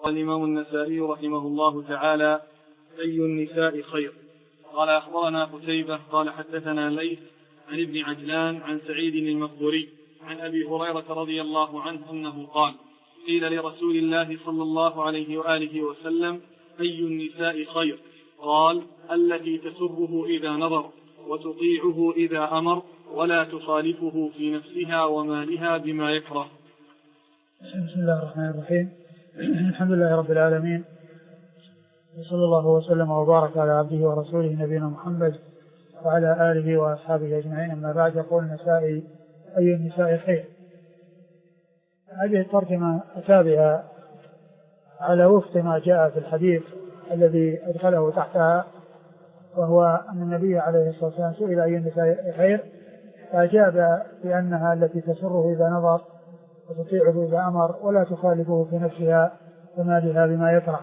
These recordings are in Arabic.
قال الإمام النسائي رحمه الله تعالى: أي النساء خير؟ قال أخبرنا قتيبة قال حدثنا ليث عن ابن عجلان عن سعيد المقبوري عن أبي هريرة رضي الله عنه أنه قال: قيل لرسول الله صلى الله عليه وآله وسلم: أي النساء خير؟ قال: التي تسره إذا نظر وتطيعه إذا أمر ولا تخالفه في نفسها ومالها بما يكره. بسم الله الرحمن الرحيم. الحمد لله رب العالمين، وصلى الله وسلم وبارك على عبده ورسوله نبينا محمد وعلى آله وأصحابه أجمعين. أما بعد، يقول النسائي: أي النساء خير؟ هذه الترجمة أتابعها على وفق ما جاء في الحديث الذي أدخله تحتها، وهو أن النبي عليه الصلاة والسلام سئل: أي النساء خير؟ فأجاب بأنها التي تسره إذا نظر وتطيعه إذا أمر ولا تخالفه في نفسها ومالها بما يكره.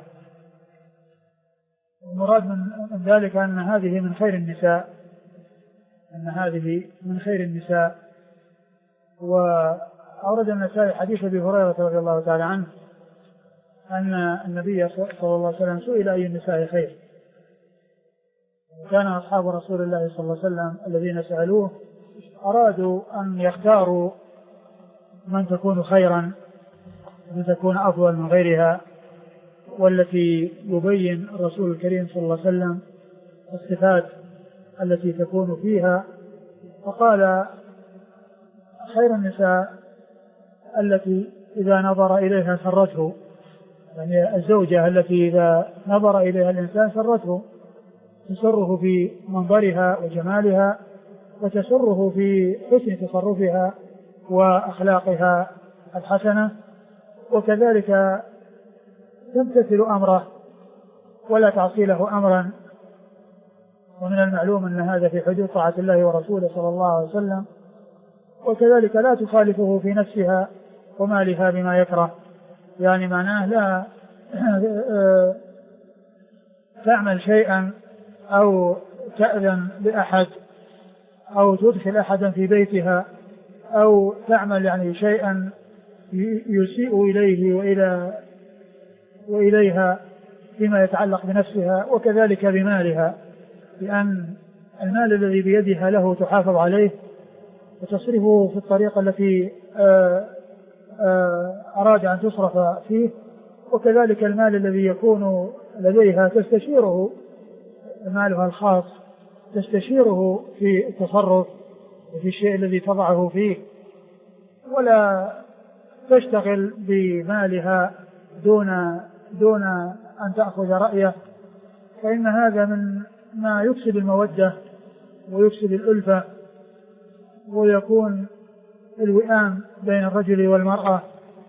المراد من ذلك أن هذه من خير النساء، وأورد النسائي حديث أبي هريرة رضي الله تعالى عنه أن النبي صلى الله عليه وسلم سئل: أي النساء خير؟ وكان أصحاب رسول الله صلى الله عليه وسلم الذين سألوه أرادوا أن يختاروا من تكون خيرا، من تكون أفضل من غيرها، والتي يبين الرسول الكريم صلى الله عليه وسلم الصفات التي تكون فيها، فقال: خير النساء التي إذا نظر إليها سرته، يعني الزوجة التي إذا نظر إليها الإنسان سرته، تسره في منظرها وجمالها، وتسره في حسن تصرفها وأخلاقها الحسنة، وكذلك تمتثل أمره ولا تعصي له أمرا. ومن المعلوم أن هذا في حدود طاعة الله ورسوله صلى الله عليه وسلم. وكذلك لا تخالفه في نفسها ومالها بما يكره، يعني معناه لا تعمل شيئا أو تأذن لأحد أو تدخل أحدا في بيتها أو تعمل يعني شيئا يسيء إليه وإليها فيما يتعلق بنفسها وكذلك بمالها، لأن المال الذي بيدها له تحافظ عليه وتصرفه في الطريقة التي أراد أن تصرف فيه، وكذلك المال الذي يكون لديها تستشيره، مالها الخاص تستشيره في التصرف وفي الشيء الذي تضعه فيه، ولا تشتغل بمالها دون أن تأخذ رأيه، فإن هذا من ما يفسد المودة ويفسد الألفة، ويكون الوئام بين الرجل والمرأة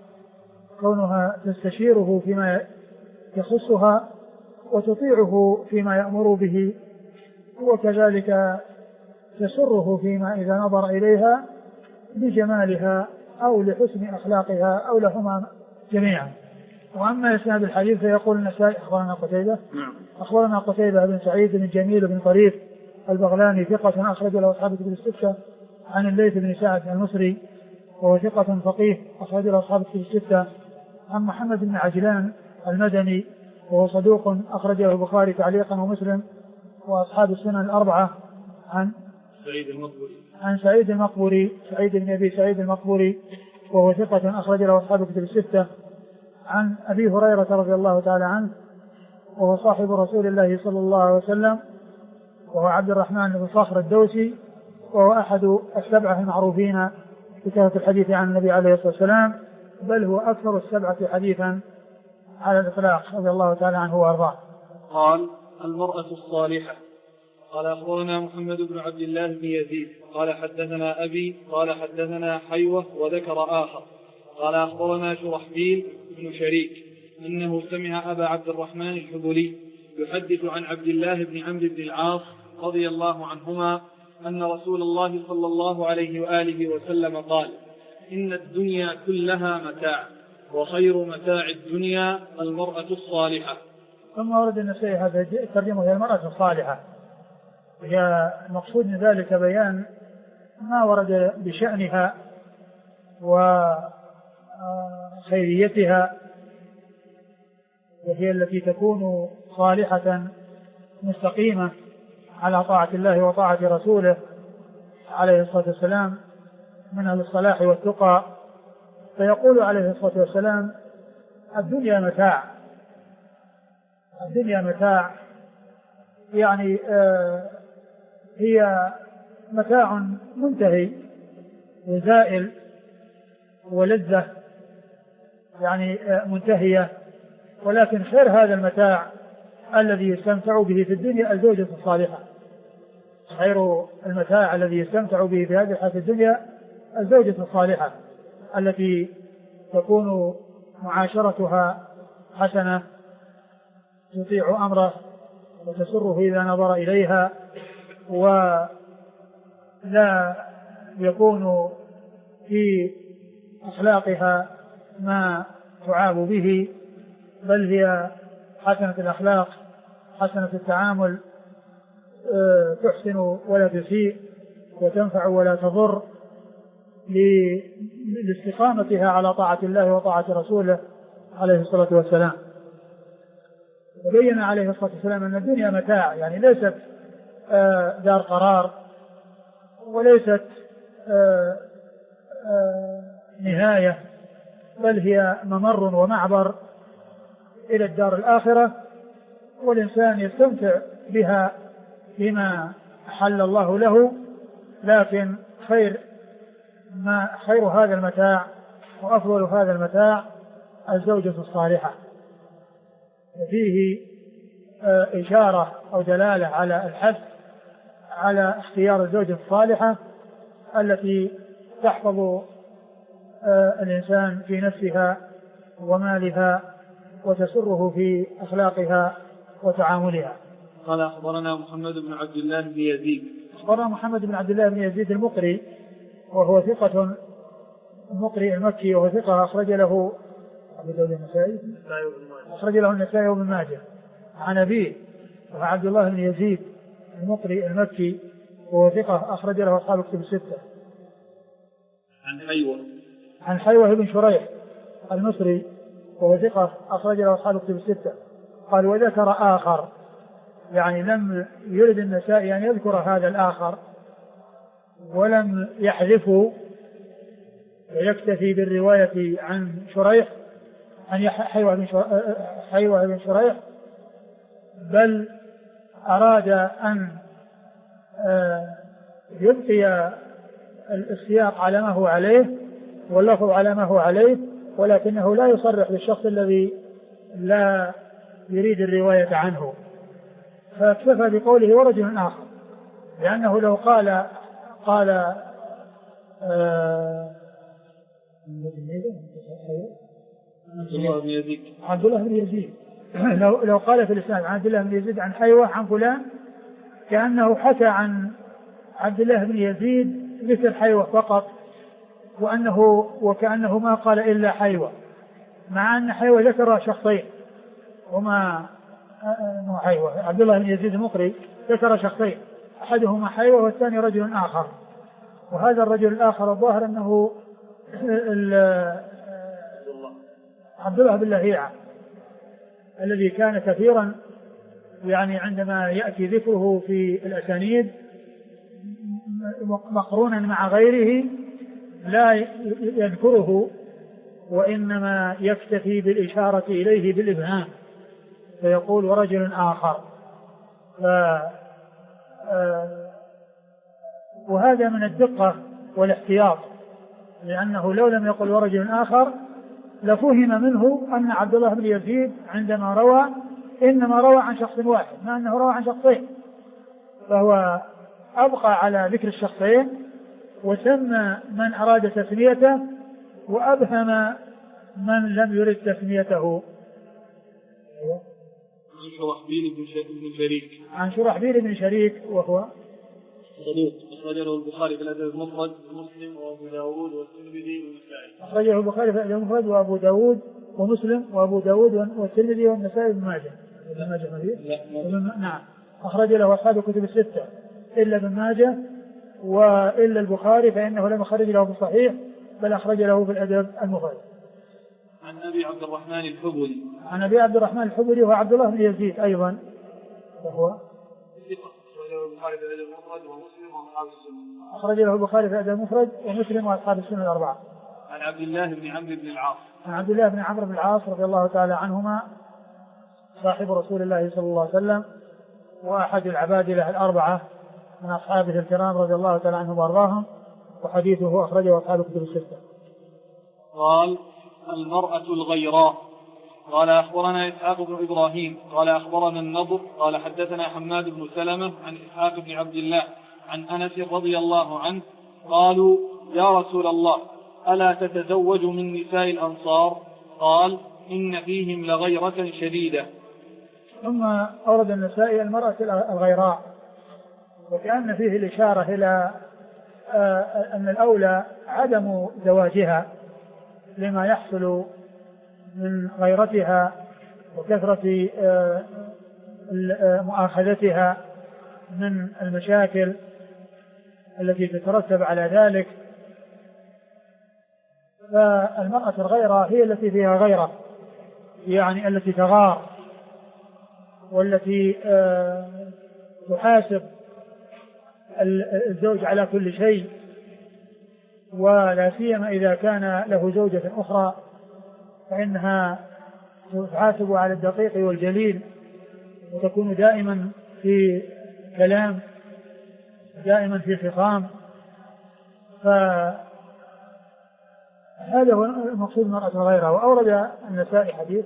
كونها تستشيره فيما يخصها وتطيعه فيما يأمر به، وكذلك تسره فيما إذا نظر إليها بجمالها أو لحسن أخلاقها أو لهما جميعا. وأما إسناد الحديث فيقول النسائي: أخبرنا قتيبة بن سعيد بن جميل بن طريف البغلاني ثقة أخرج له أصحاب الكتب الستة، عن الليث بن سعد المصري وهو ثقة فقيه أخرج له أصحاب الكتب الستة، عن محمد بن عجلان المدني وهو صدوق أخرج له البخاري تعليقا ومسلم وأصحاب السنن الأربعة، عن سعيد المقبوري سعيد بن أبي سعيد المقبوري وهو ثقة أخرج له أصحاب الكتب الستة، عن أبي هريرة رضي الله تعالى عنه وهو صاحب رسول الله صلى الله عليه وسلم، وهو عبد الرحمن بن صخر الدوسي، وهو أحد السبعة المعروفين بكثرة الحديث عن النبي عليه الصلاة والسلام، بل هو أكثر السبعة حديثا على الإطلاق رضي الله تعالى عنه وأرضاه. قال: المرأة الصالحة. قال: أخبرنا محمد بن عبد الله بن يزيد قال حدثنا أبي قال حدثنا حيوة وذكر آخر قال: أخبرنا شرحبيل بن شريك أنه سمع أبا عبد الرحمن الحبلي يحدث عن عبد الله بن عمرو بن العاص رضي الله عنهما أن رسول الله صلى الله عليه وآله وسلم قال: إن الدنيا كلها متاع، وخير متاع الدنيا المرأة الصالحة. ثم ورد النسائي هذا الترجمة: هي المرأة الصالحة، هي المقصود من ذلك بيان ما ورد بشأنها وخيريتها وهي التي تكون صالحة مستقيمة على طاعة الله وطاعة رسوله عليه الصلاة والسلام من أهل الصلاح والتقى. فيقول عليه الصلاة والسلام: الدنيا متاع. الدنيا متاع يعني هي متاع منتهي وزائل، ولذة يعني منتهية، ولكن خير هذا المتاع الذي يستمتع به في الدنيا الزوجة الصالحة. خير المتاع الذي يستمتع به في هذه الحياة الدنيا الزوجة الصالحة التي تكون معاشرتها حسنة، تطيع أمره وتسره إذا نظر إليها، ولا يكون في أخلاقها ما تعاب به، بل هي حسنة الأخلاق حسنة التعامل، تحسن ولا تسيء وتنفع ولا تضر، لاستقامتها على طاعة الله وطاعة رسوله عليه الصلاة والسلام. وبين عليه الصلاة والسلام أن الدنيا متاع، يعني ليست دار قرار، وليست نهاية، بل هي ممر ومعبر إلى الدار الآخرة، والإنسان يستمتع بها بما أحل الله له، لكن خير هذا المتاع وأفضل هذا المتاع الزوجة الصالحة. وفيه إشارة أو دلالة على الحث على اختيار الزوجة الصالحة التي تحفظ الإنسان في نفسها ومالها وتسره في أخلاقها وتعاملها. قال: أخبرنا محمد بن عبد الله بن يزيد. أخبرنا محمد بن عبد الله بن يزيد المقري، وهو ثقة، المقري المكي، وهو ثقة أخرج له النسائي وابن ماجه. عن أبيه وهو عبد الله بن يزيد المقري المكي، وهو ثقة أخرج له أصحاب الكتب الستة. عن حيوة بن شريح المصري، وهو ثقة أخرج له أصحاب الكتب الستة. قال: وذكر آخر، يعني لم يرد النسائي أن يذكر هذا الآخر ولم يحذفه ويكتفي بالرواية عن شريح، عن حيوة بن شريح، بل أراد أن يبقي السياق على ما هو عليه واللفظ على ما هو عليه، ولكنه لا يصرح بالشخص الذي لا يريد الرواية عنه، فاكتفى بقوله ورجل آخر، لأنه لو قال عبد الله بن يزيد لو قال في الإسناد عن عبد الله بن يزيد عن حيوة عن فلان، كأنه حكى عن عبد الله بن يزيد مثل حيوة فقط، وكأنه ما قال إلا حيوة، مع أن حيوة ذكر شخصين، وما حيوة عبد الله بن يزيد المقري ذكر شخصين، أحدهما حيوة والثاني رجل آخر. وهذا الرجل الآخر الظاهر أنه عبد الله بن لهيعة، الذي كان كثيرا يعني عندما يأتي ذكره في الأسانيد مقرونا مع غيره لا يذكره، وإنما يكتفي بالإشارة إليه بالإبهام، فيقول ورجل آخر. وهذا من الدقة والاحتياط، لأنه لو لم يقل ورجل آخر لفهم منه أن عبد الله بن يزيد عندما روى إنما روى عن شخص واحد، ما أنه روى عن شخصين، فهو أبقى على ذكر الشخصين وسمى من أراد تسميته وأبهم من لم يرد تسميته. عن شرحبيل بن شريك وهو صدوق أخرجه البخاري في الأدب المفرد ومسلم وأبو داود والترمذي والنسائي. أخرجه البخاري في الأدب المفرد وأبو داود ومسلم وأبو داود والترمذي والنسائي وابن ماجه. نعم، أخرج له أصحاب الكتب الستة إلا ابن ماجه وإلا البخاري، فإنه لم يخرج له في الصحيح بل أخرج له في الأدب المفرد. عن أبي عبد الرحمن الحبري. عن أبي عبد الرحمن الحبري وعبد الله بن يزيد أيضا، وهو أخرج له البخاري في الأدب المفرد ومسلم وأصحاب السنن الأربعة. عن عبد الله بن عمرو بن العاص. عن عبد الله بن عمرو بن العاص رضي الله تعالى عنهما صاحب رسول الله صلى الله عليه وسلم وأحد العبادلة الأربعة من أصحابه الكرام رضي الله تعالى عنهم وأرضاهم، وحديثه أخرجه أصحاب الكتب الستة. قال: المرأة الغيراء. قال: أخبرنا إسحاق بن إبراهيم قال أخبرنا النضر قال حدثنا حماد بن سلمة عن إسحاق بن عبد الله عن أنس رضي الله عنه قالوا: يا رسول الله، ألا تتزوج من نساء الأنصار؟ قال: إن فيهم لغيرة شديدة. ثم أورد النسائي المرأة الغيراء، وكأن فيه الإشارة إلى أن الأولى عدم زواجها لما يحصل من غيرتها وكثرة مؤاخذتها من المشاكل التي تترتب على ذلك. فالمرأة الغيرة هي التي فيها غيرة، يعني التي تغار والتي تحاسب الزوج على كل شيء، ولا سيما إذا كان له زوجة أخرى فإنها تحاسب على الدقيق والجليل، وتكون دائما في كلام، دائما في خصام. فهذا هو المقصود المرأة الغيرة. وأورد النسائي حديث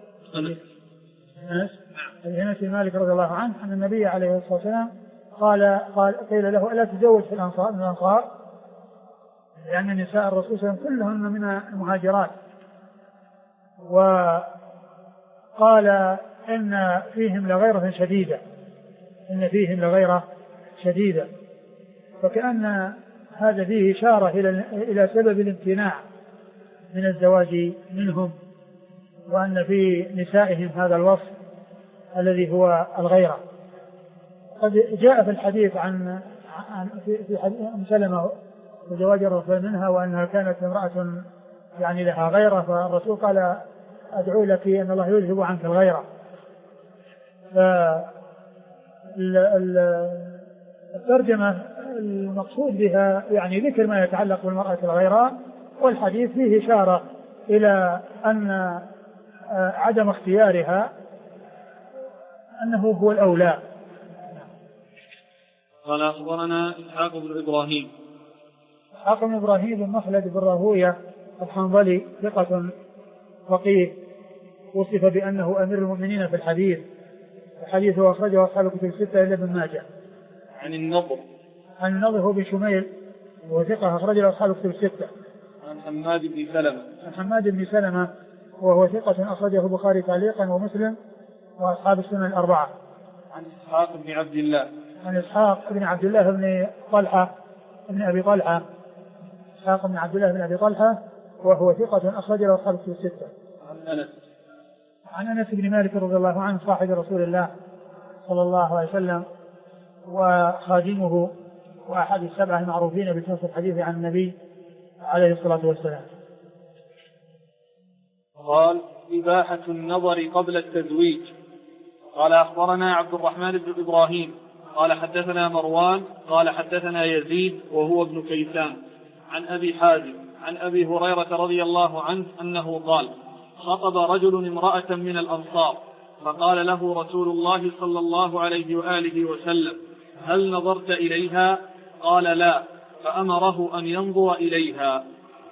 أنس بن مالك رضي الله عنه أن النبي عليه الصلاة والسلام قيل له: ألا تزوج في الأنصار؟ لأن نساء الرسول صلى الله عليه وسلم كلهن من المهاجرات، وقال: إن فيهم لغيرة شديدة، فكأن هذا فيه إشارة إلى سبب الامتناع من الزواج منهم، وأن في نسائهم هذا الوصف الذي هو الغيرة. قد جاء في الحديث في حديث أم سلمة وزواج الرسول منها وأنها كانت امرأة يعني لها غيرة، فالرسول قال: أدعو لك أن الله يذهب عنك الغيرة. الترجمة المقصود بها يعني ذكر ما يتعلق بالمرأة الغيراء، والحديث فيه إشارة إلى أن عدم اختيارها أنه هو الأولى. قال: أخبرنا إسحاق بن إبراهيم بن مخلد بن راهوية الحنظلي ثقة فقيه، وصف بأنه أمير المؤمنين في الحديث، وحديثه أخرجه أصحاب الكتب الستة إلا ابن ماجه. عن النضر هو بن شميل وثقة أخرجه أصحاب الكتب الستة. عن حماد بن سلمة وهو ثقة أخرجه البخاري تعليقا ومسلم وأصحاب السنن الأربعة. عن إسحاق بن عبد الله بن طلحة بن أبي طلحة، إسحاق بن عبد الله بن أبي طلحة، وهو ثقة أخرجه أصحاب الكتب الستة. عن أنس بن مالك رضي الله عنه صاحب رسول الله صلى الله عليه وسلم وخادمه وأحد السبعة المعروفين بكثرة الحديث عن النبي عليه الصلاة والسلام. قال: إباحة النظر قبل التزويج. قال: أخبرنا عبد الرحمن بن إبراهيم قال حدثنا مروان قال حدثنا يزيد وهو ابن كيسان عن أبي حازم عن أبي هريرة رضي الله عنه أنه قال: خطب رجل امرأة من الأنصار فقال له رسول الله صلى الله عليه وآله وسلم: هل نظرت إليها؟ قال: لا، فأمره أن ينظر إليها.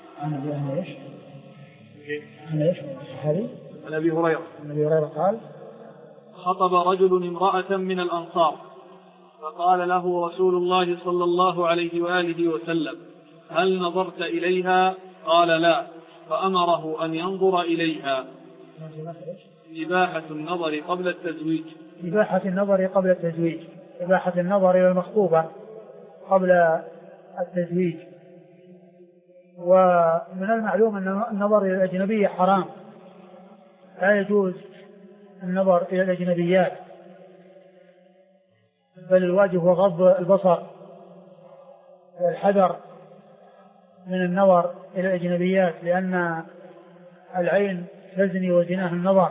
عن أبي هريرة قال: خطب رجل امرأة من الأنصار فقال له رسول الله صلى الله عليه وآله وسلم: هل نظرت إليها؟ قال: لا، فأمره أن ينظر إليها. إباحة النظر قبل التزويج. إباحة النظر إلى المخطوبة قبل التزويج. ومن المعلوم أن النظر إلى الأجنبية حرام، لا يجوز النظر إلى الأجنبيات، بل الواجب هو غض البصر والحذر من النظر إلى الأجنبيات، لأن العين تزني وزناها النظر.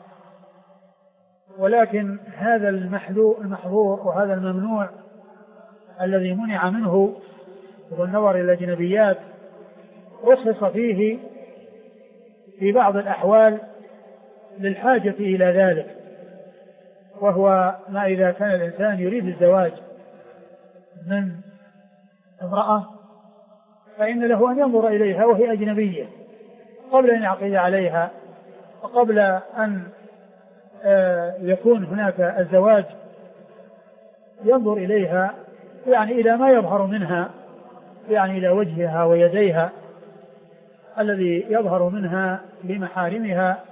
ولكن هذا المحظور وهذا الممنوع الذي منع منه هو النظر إلى الأجنبيات، رخص فيه في بعض الأحوال للحاجة إلى ذلك، وهو ما إذا كان الإنسان يريد الزواج من امرأة فإن له أن ينظر إليها وهي أجنبية قبل أن يعقد عليها، وقبل أن يكون هناك الزواج ينظر إليها يعني إلى ما يظهر منها، يعني إلى وجهها ويديها الذي يظهر منها بمحارمها،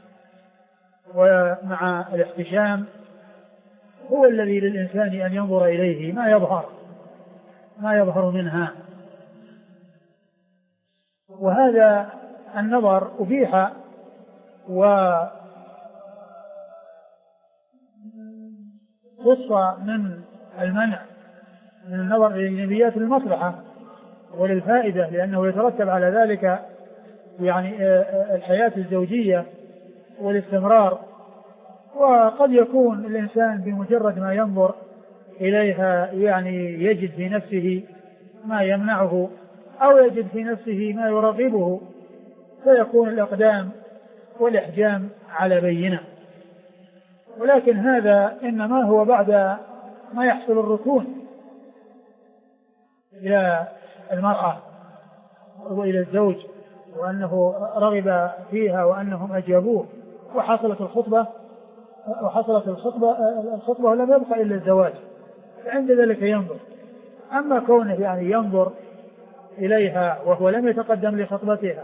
ومع الاحتشام هو الذي للإنسان أن ينظر إليه ما يظهر منها. وهذا النظر أبيح وخص من المنع من النظر للأجنبيات للمصلحة وللفائدة، لأنه يترتب على ذلك يعني الحياة الزوجية والاستمرار. وقد يكون الإنسان بمجرد ما ينظر إليها يعني يجد في نفسه ما يمنعه أو يجد في نفسه ما يرغبه، فيكون الإقدام والإحجام على بينة. ولكن هذا إنما هو بعد ما يحصل الركون إلى المرأة وإلى الزوج، وأنه رغب فيها وأنهم أجابوه وحصلت الخطبة ولم يبقى إلا الزواج، فعند ذلك ينظر. أما كونه يعني ينظر إليها وهو لم يتقدم لخطبتها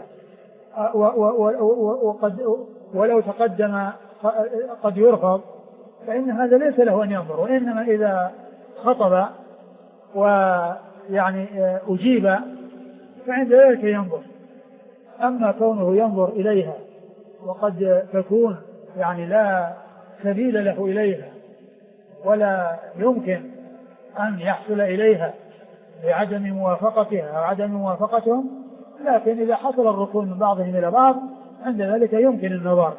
ولو تقدم قد يرفض، فإن هذا ليس له أن ينظر، وإنما إذا خطب ويعني أجيب فعند ذلك ينظر. أما كونه ينظر إليها وقد تكون يعني لا سبيل له إليها ولا يمكن أن يحصل إليها بعدم موافقتها أو عدم موافقتهم، لكن إذا حصل الركون من بعضهم إلى بعض عند ذلك يمكن النظر.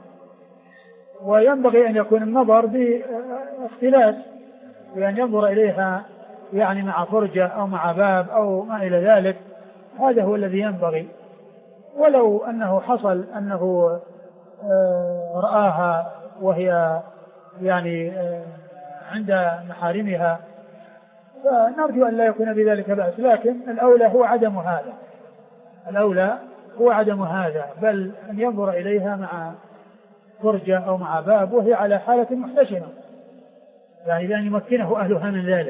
وينبغي أن يكون النظر باختلاس، بأن ينظر إليها يعني مع فرجة أو مع باب أو ما إلى ذلك، هذا هو الذي ينبغي. ولو أنه حصل أنه رآها وهي يعني عند محارمها فنرجو أن لا يكون بذلك بأس، لكن الأولى هو عدم هذا، بل أن ينظر إليها مع فرجة أو مع باب وهي على حالة محتشمة، يعني بأن يمكنه أهلها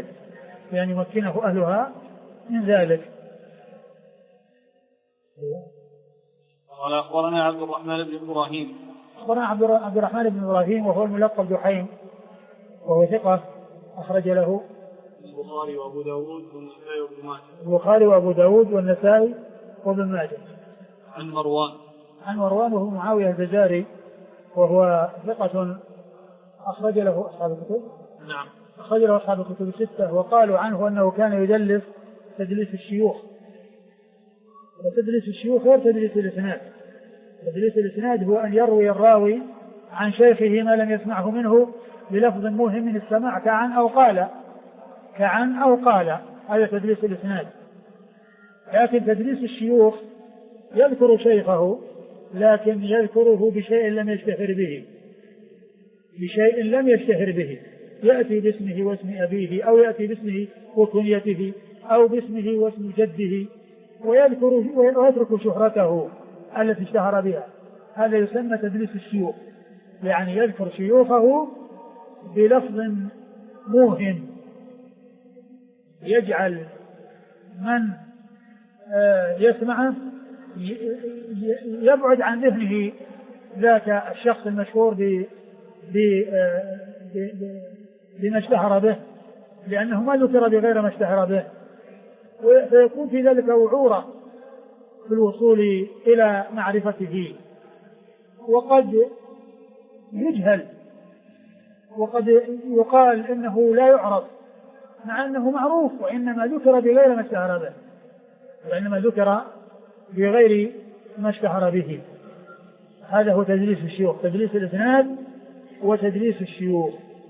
من ذلك. قال أخبرنا عبد الرحمن بن إبراهيم وهو الملقب دحيم وهو ثقة أخرج له البخاري وأبو داود والنسائي وابن ماجه. عن مروان وهو معاوية الفزاري وهو ثقة أخرج له أصحاب الكتب. نعم. أخرج له أصحاب الكتب الستة، وقالوا عنه أنه كان يدلس تدليس الشيوخ، وتدليس الشيوخ غير تدليس الإسناد. تدليس الإسناد هو أن يروي الراوي عن شيخه ما لم يسمعه منه بلفظ موهم من السماع كعن أو قال، هذا تدليس الإسناد. لكن تدليس الشيوخ يذكر شيخه لكن يذكره بشيء لم يشتهر به، يأتي باسمه واسم أبيه أو يأتي باسمه وكنيته أو باسمه واسم جده ويترك شهرته التي اشتهر بها. هذا يسمى تدليس الشيوخ، يعني يذكر شيوخه بلفظ موهم يجعل من يسمعه يبعد عن ذهنه ذاك الشخص المشهور بما اشتهر به، لأنه ما ذكر بغير ما اشتهر به، فيكون في ذلك وعورة في الوصول إلى معرفته. وقد يجهل وقد يقال إنه لا يعرف مع أنه معروف، وإنما ذكر بغير ما اشتهر به. هذا هو تدليس الشيوخ، تدليس الإسناد وتدليس الشيوخ.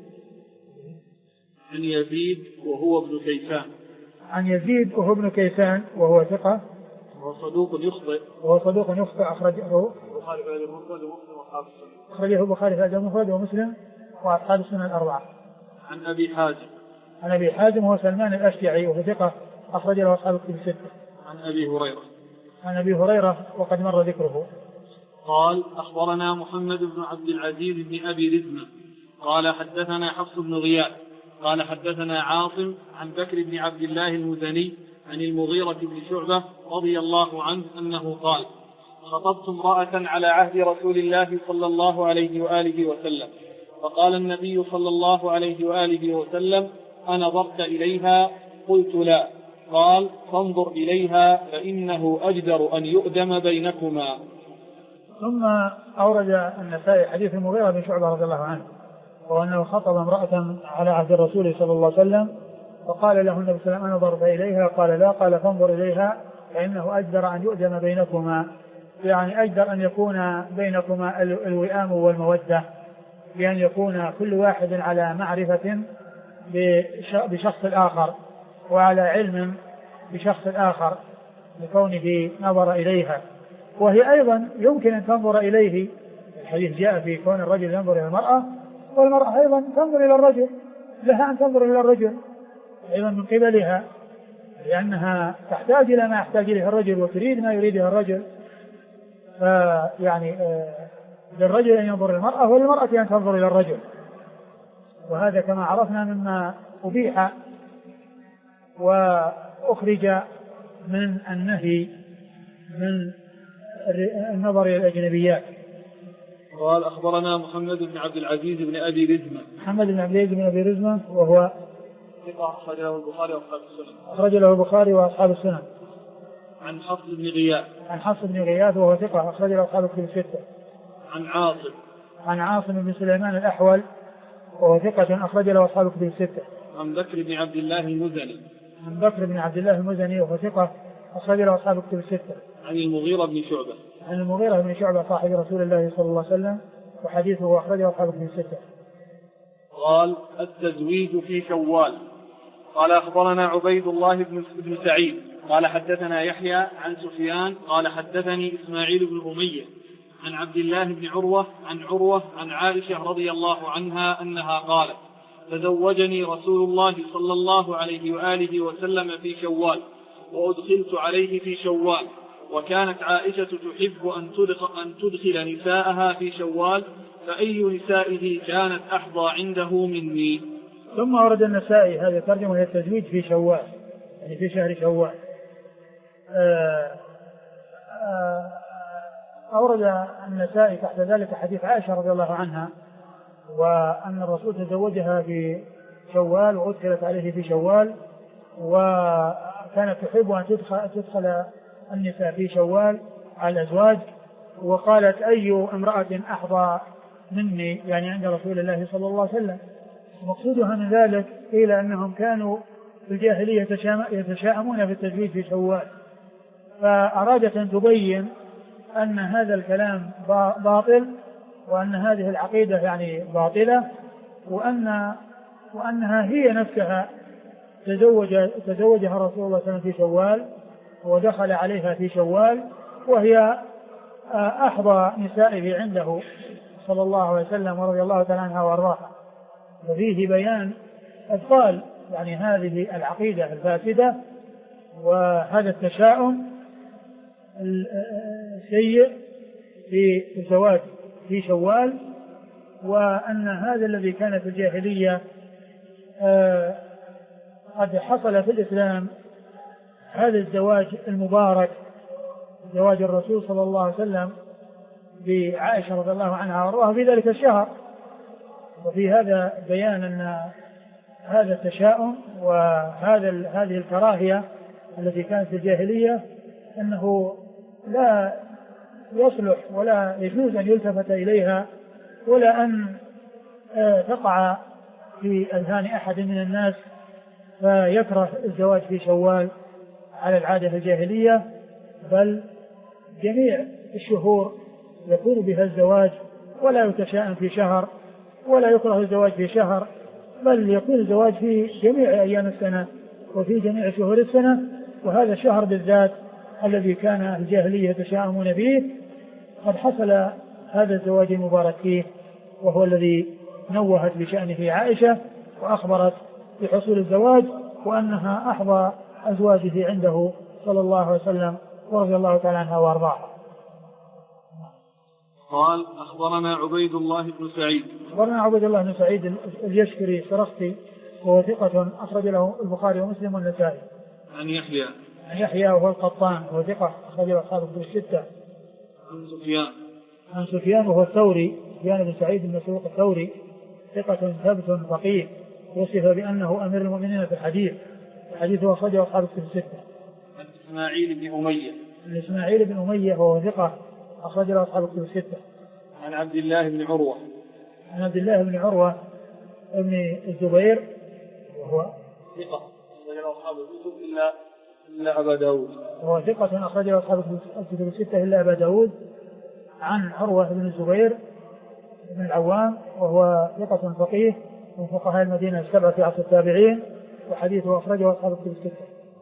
عن يزيد وهو ابن كيسان. عن يزيد وهو ابن كيسان وهو ثقة وهو صدوق يخطئ. أخرجه البخاري في المفرد ومسلم وأصحاب السنن. أخرجه البخاري في المفرد ومسلم وأصحاب السنن الأربعة. عن أبي حازم. عن أبي حازم وهو سلمان الأشجعي وهو ثقة أخرج له أصحاب الكتب الستة. عن أبي هريرة. عن أبي هريرة وقد مر ذكره. قال أخبرنا محمد بن عبد العزيز بن أبي رزمة قال حدثنا حفص بن غياث قال حدثنا عاصم عن بكر بن عبد الله المزني عن المغيرة بن شعبة رضي الله عنه أنه قال خطبت امرأة على عهد رسول الله صلى الله عليه وآله وسلم فقال النبي صلى الله عليه وآله وسلم أنظرت إليها؟ قلت لا. قال فانظر إليها فإنه أجدر أن يؤدم بينكما. ثم أورد النسائي حديث المغيرة بن شعبة رضي الله عنه وأنه خطب امرأة على عهد الرسول صلى الله عليه وسلم فقال له النبي صلى الله عليه وسلم أنظرت إليها؟ قال لا. قال فانظر إليها فإنه أجدر أن يؤدم بينكما، يعني أجدر أن يكون بينكما الوئام والمودة، بأن يكون كل واحد على معرفة بشخص الآخر وعلى علم بشخص الآخر لكونه نظر إليها، وهي أيضا يمكن أن تنظر إليه. الحديث جاء في كون الرجل ينظر إلى المرأة والمرأة أيضا تنظر إلى الرجل، لها أن تنظر إلى الرجل أيضا من قبلها، لأنها تحتاج إلى ما يحتاج إليه الرجل وتريد ما يريده الرجل، فيعني للرجل أن ينظر إلى المرأة وللمرأة أن تنظر إلى الرجل، وهذا كما عرفنا مما أبيح وأخرج من النهي من النظر إلى الأجنبيات. قال أخبرنا محمد بن عبد العزيز بن أبي رزمة. محمد بن عبد العزيز بن أبي رزمة وهو ثقة أخرج له البخاري وأصحاب السنن. أخرج له البخاري وأصحاب السنن. عن حفص بن غياث. عن حفص بن غياث وهو ثقة أخرج له أصحاب الكتب الستة. عن عاصم. عن عاصم بن سليمان الأحول وهو ثقة أخرج له أصحاب الكتب الستة. عن بكر بن عبد الله المزني. عن بكر بن عبد الله المزني وهو ثقة أخرج له أصحاب الكتب الستة. عن المغيرة بن شعبة. عن المغيرة بن شعبة صاحب رسول الله صلى الله عليه وسلم وحديثه أخرجه أصحاب الكتب الستة. قال التزويج في شوال. قال أخبرنا عبيد الله بن سعيد قال حدثنا يحيى عن سفيان قال حدثني إسماعيل بن أمية عن عبد الله بن عروة عن عائشة رضي الله عنها أنها قالت تزوجني رسول الله صلى الله عليه وآله وسلم في شوال وأدخلت عليه في شوال، وكانت عائشة تحب أن تدخل نساءها في شوال، فأي نسائه كانت أحظى عنده مني. ثم ورد النسائي هذه الترجمة هي التزويج في شوال، يعني في شهر شوال. أورد النسائي تحت ذلك حديث عائشة رضي الله عنها وأن الرسول تزوجها في شوال وأدخلت عليه في شوال، وكانت تحب أن تدخل النساء في شوال على الأزواج، وقالت أي امرأة أحظى مني، يعني عند رسول الله صلى الله عليه وسلم. مقصودها من ذلك قيل أنهم كانوا في الجاهلية يتشاءمون في التزويج في شوال، فأرادت أن تبين أن هذا الكلام باطل وأن هذه العقيدة يعني باطلة، وأنها هي نفسها تزوجها رسول الله صلى الله عليه وسلم في شوال ودخل عليها في شوال، وهي أحظى نسائه عنده صلى الله عليه وسلم ورضي الله تعالى عنها وارضاها. وفيه بيان إبطال يعني هذه العقيدة الفاسدة وهذا التشاؤم السيء في الزواج في شوال، وأن هذا الذي كان في الجاهلية قد حصل في الإسلام، هذا الزواج المبارك زواج الرسول صلى الله عليه وسلم بعائشة رضي الله عنها وارضاها في ذلك الشهر. وفي هذا بيان أن هذا التشاؤم هذه الكراهية التي كانت في الجاهلية أنه لا يصلح ولا يجوز أن يلتفت إليها ولا أن تقع في أذهان أحد من الناس فيكره الزواج في شوال على العادة الجاهلية، بل جميع الشهور يكون بها الزواج، ولا يتشاءم في شهر ولا يكره الزواج في شهر، بل يكون الزواج في جميع أيام السنة وفي جميع شهور السنة. وهذا الشهر بالذات الذي كان الجاهلية يتشاءمون به قد حصل هذا الزواج المبارك فيه، وهو الذي نوهت بشأنه عائشة وأخبرت بحصول الزواج وأنها أحظى أزواجه عنده صلى الله عليه وسلم ورضي الله تعالى عنها وأرضاها. قال أخبرنا عبيد الله بن سعيد. أخبرنا عبيد الله بن سعيد اليشكري السرخسي وهو ثقة أخرج له البخاري ومسلم والنسائي. عن يحيى. عن يحيى وهو القطان وهو ثقة أخرج له أصحاب الكتب الستة. عن سفيان. عن سفيان وهو الثوري، سفيان بن سعيد بن مسروق الثوري، ثقة ثبت فقيه، وصف بأنه أمير المؤمنين في الحديث، حديثه أخرجه أصحاب الكتب الستة. عن إسماعيل بن أمية. عن إسماعيل بن أمية وهو ثقة أخرج له أصحاب الكتب الستة. عن عبد الله بن عروة. عن عبد الله بن عروة ابن الزبير وهو ثقة أخرج له أصحاب الكتب إلا أبا داود. وهو ثقة أخرج له أصحاب الكتب الستة إلا أبا داود. عن عروة بن الزبير بن العوام وهو ثقة فقيه من فقهاء المدينة السبعة في عصر التابعين، وحديثه أخرجه أصحاب الكتب الستة.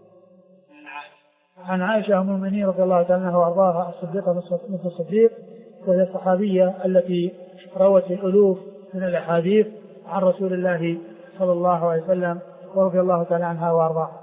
عن عائشة أم المؤمنين رضي الله تعالى عنها وأرضاها الصديقة مثل الصديق، وهي الصحابية التي روت الألوف من الأحاديث عن رسول الله صلى الله عليه وسلم ورضي الله تعالى عنها وأرضاها.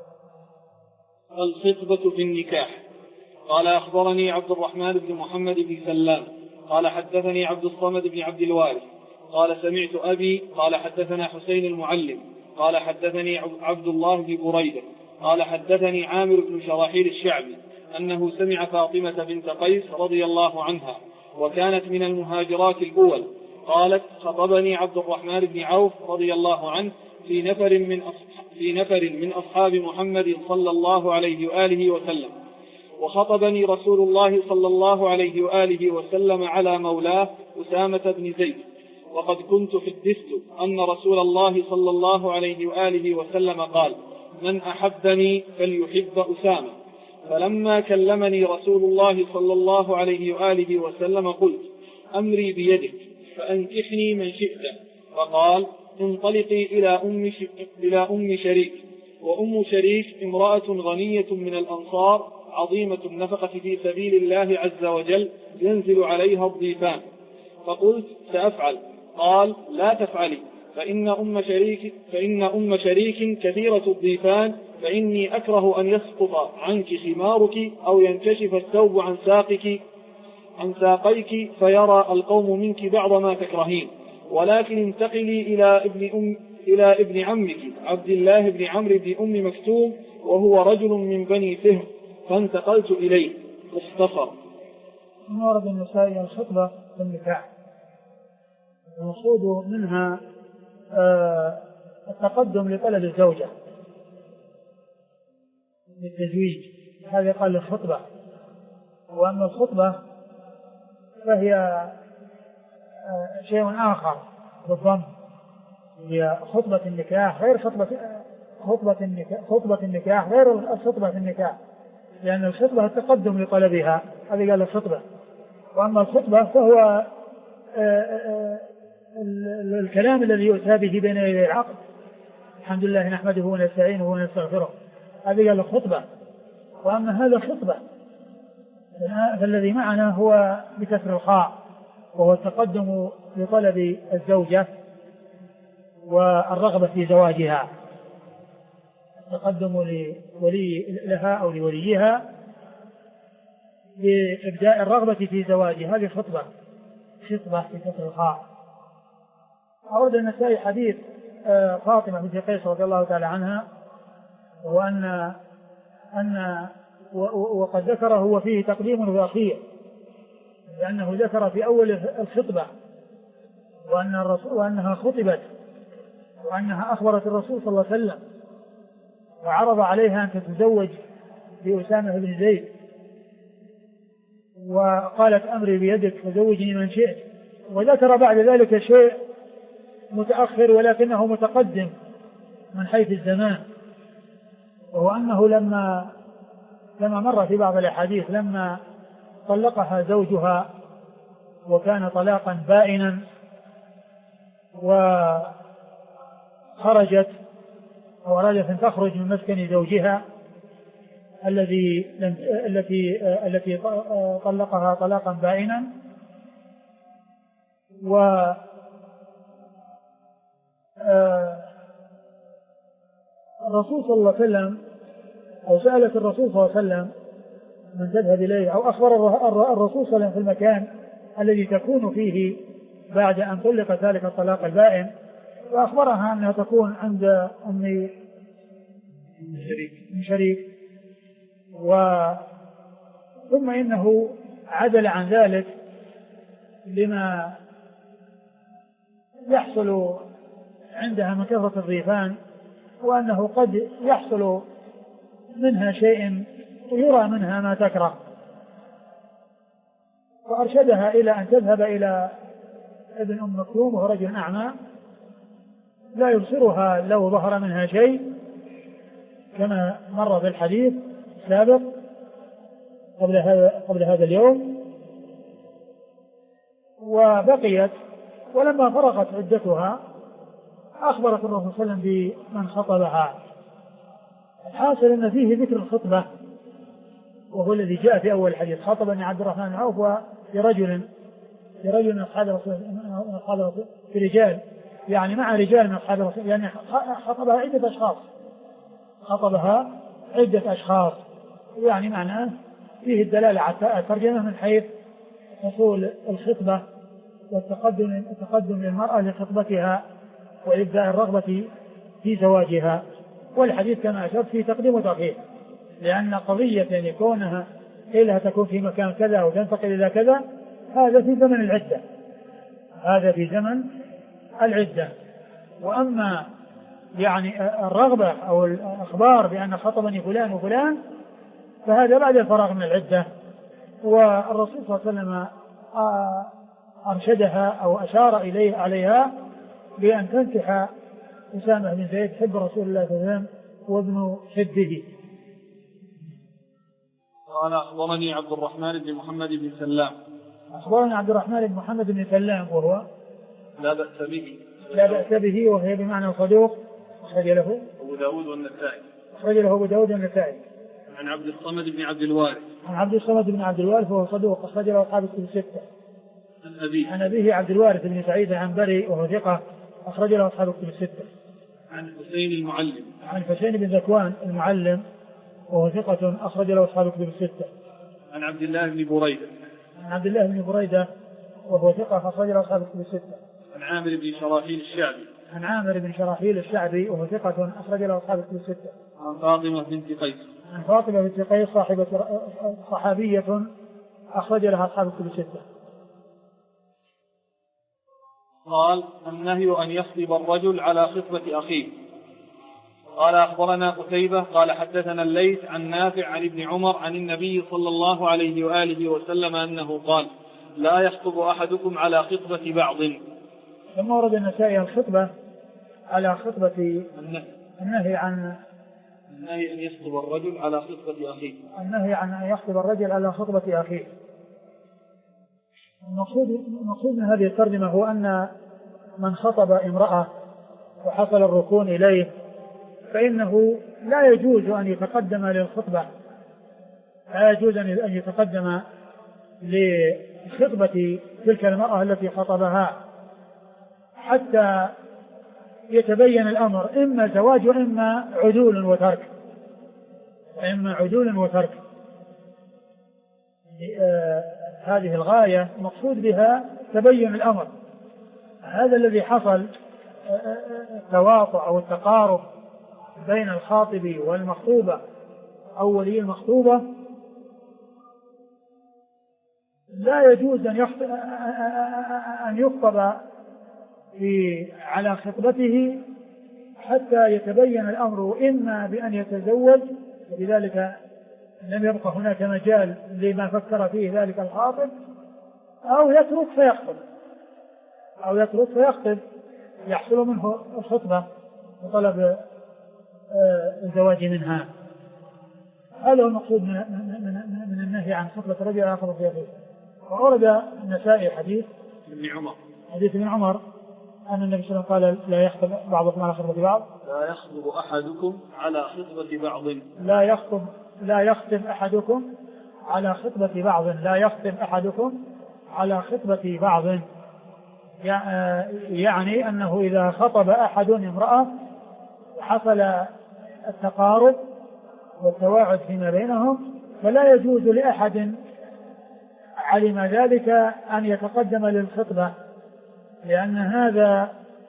الخطبة في النكاح. قال أخبرني عبد الرحمن بن محمد بن سلام قال حدثني عبد الصمد بن عبد الوارث قال سمعت أبي قال حدثنا حسين المعلم قال حدثني عبد الله بن بريدة قال حدثني عامر بن شراحيل الشعبي أنه سمع فاطمة بنت قيس رضي الله عنها وكانت من المهاجرات الأول قالت خطبني عبد الرحمن بن عوف رضي الله عنه في نفر من أصحاب محمد صلى الله عليه وآله وسلم، وخطبني رسول الله صلى الله عليه وآله وسلم على مولاه أسامة بن زيد، وقد كنت حدثت أن رسول الله صلى الله عليه وآله وسلم قال من أحبني فليحب أسامة. فلما كلمني رسول الله صلى الله عليه وآله وسلم قلت أمري بيدك فأنكحني من شئت، فقال انطلقي إلى أم شريك، وأم شريك امرأة غنية من الأنصار عظيمة النفقة في سبيل الله عز وجل ينزل عليها الضيفان. فقلت سأفعل. قال لا تفعلي فإن أم شريك كثيرة الضيفان، فإني أكره أن يسقط عنك خمارك أو ينكشف الثوب عن ساقيك فيرى القوم منك بعض ما تكرهين، ولكن انتقلي إلى ابن عمك عبد الله بن عمرو بن أم مكتوم وهو رجل من بني فهر، فانتقلت إليه. اختصر. ورد النسائي الخطبة في النكاح، المقصود منها التقدم لطلب الزوجة للتزويج، هذا قال الخطبة. وأما الخطبة فهي شيء آخر بالضم، هي خطبة النكاح غير خطبة النكاح غير الخطبة في النكاح، لأن الخطبة التقدم لطلبها، هذه قال الخطبة. وأما الخطبة فهو الكلام الذي يؤتى به بين يدي العقد، الحمد لله نحمده ونستعينه ونستغفره، هذه قال الخطبة. وأما هذا الخطبة فالذي معنا هو بكسر الخاء، وهو التقدم لطلب الزوجة والرغبة في زواجها، التقدم لها أو لوليها بإبداء الرغبة في زواجها، هذه خطبة بكسر الخاء. أورد النسائي حديث فاطمة بنت قيس رضي الله تعالى عنها، وقد ذكره وفيه تقديم وأخير، لأنه ذكر في أول الخطبة وأنها خطبت، وأنها أخبرت الرسول صلى الله عليه وسلم وعرض عليها أن تتزوج بأسامة بن زيد، وقالت أمري بيدك فزوجني من شئت. وذكر بعد ذلك شيء متأخر ولكنه متقدم من حيث الزمان، وهو أنه لما مر في بعض الأحاديث لما طلقها زوجها وكان طلاقا بائنا وخرجت أو أرادت أن تخرج من مسكن زوجها التي طلقها طلاقا بائنا، الرسول صلى الله عليه وسلم أو سألت الرسول صلى الله عليه وسلم من تذهب إليه أو أخبر الرسول صلى الله عليه وسلم في المكان الذي تكون فيه بعد أن طلق ذلك الطلاق البائن، وأخبرها أنها تكون عند أم شريك، ثم إنه عدل عن ذلك لما يحصل عندها من كثرة الضيفان، وأنه قد يحصل منها شيء ويرى منها ما تكره، وأرشدها إلى أن تذهب إلى ابن أم مكتوم وهو رجل أعمى لا يبصرها لو ظهر منها شيء كما مر في الحديث السابق قبل هذا اليوم. وبقيت ولما فرغت عدتها أخبرت الرسول صلى الله عليه وسلم بمن خطبها. الحاصل أن فيه ذكر الخطبة وهو الذي جاء في أول الحديث: خطبني عبد الرحمن بن عوف لرجل من أصحاب الرسول في رجال، يعني مع رجال من أصحاب الرسول، يعني خطبها عدة أشخاص، يعني معناه فيه الدلالة على الترجمة من حيث حصول الخطبة والتقدم للمرأة لخطبتها وإبداء الرغبة في زواجها. والحديث كما أشرت فيه تقديم وتأخير، لأن قضية يعني كونها إلها تكون في مكان كذا وتنتقل إلى كذا هذا في زمن العدة. وأما يعني الرغبة أو الأخبار بأن خطبني فلان وفلان فهذا بعد الفراغ من العدة. والرسول صلى الله عليه وسلم أرشدها أو أشار عليها بأن تنكح أسامة بن زيد حب رسول الله صلى الله عليه وسلم وابن حبه. قال: أخبرني عبد الرحمن بن محمد بن سلام. أخبرنا عبد الرحمن بن محمد بن سلام وهو لا بأس به وهي بمعنى صدوق، أخرج له أبو داود والنسائي. عن عبد الصمد بن عبد الوارث وهو صدوق، أخرج له أصحاب الكتب الستة. عن أبيه عبد الوارث بن سعيد العنبري وهو ثقة، أخرج له أصحاب الكتب الستة. عن حسين بن ذكوان المعلم وهو ثقة، أخرج له أصحاب الكتب الستة. عن عبد الله بن بريدة وهو ثقة، أخرج له أصحاب الكتب الستة. عن عامر بن شراحيل الشعبي وهو ثقة، أخرج له أصحاب الكتب الستة. عن فاطمة بنت قيس صاحبة صحابية، أخرج لها أصحاب الكتب الستة. قال: النهي أن يخطب الرجل على خطبة أخيه. قال: أخبرنا قتيبة قال حدثنا الليث عن نافع عن ابن عمر عن النبي صلى الله عليه وآله وسلم أنه قال: لا يخطب أحدكم على خطبة بعض. ثم ورد النسائي الخطبة على خطبة النهي عن أن يخطب الرجل على خطبة أخيه. النهي عن أن يخطب الرجل على خطبة أخيه. المقصود من هذه الترجمة هو أن من خطب امرأة وحصل الركون إليه فإنه لا يجوز أن يتقدم للخطبة، لا يجوز أن يتقدم لخطبة تلك المرأة التي خطبها حتى يتبين الأمر، إما زواج وإما عدول وترك. هذه الغاية مقصود بها تبين الأمر. هذا الذي حصل التواطؤ أو التقارب بين الخاطب والمخطوبة أو ولي المخطوبة لا يجوز أن يخطب على خطبته حتى يتبين الأمر، إما بأن يتزوج لذلك لم يبقى هناك مجال لما فكر فيه ذلك الخاطب، أو يترك فيخطب يحصل منه الخطبة وطلب الزواج منها. هذا هو المقصود من النهي عن خطبة الرجل على خطبة أخيه. وأورد النسائي حديث ابن عمر أن النبي صلى الله عليه وسلم قال لا يخطب بعضكم على خطبة بعض، لا يخطب أحدكم على خطبة بعض، لا يخطب أحدكم على خطبة بعض، لا يخطب أحدكم على خطبة بعض، يعني أنه إذا خطب أحد امرأة حصل التقارب والتواعد فيما بينهم فلا يجوز لأحد علم ذلك أن يتقدم للخطبة، لأن هذا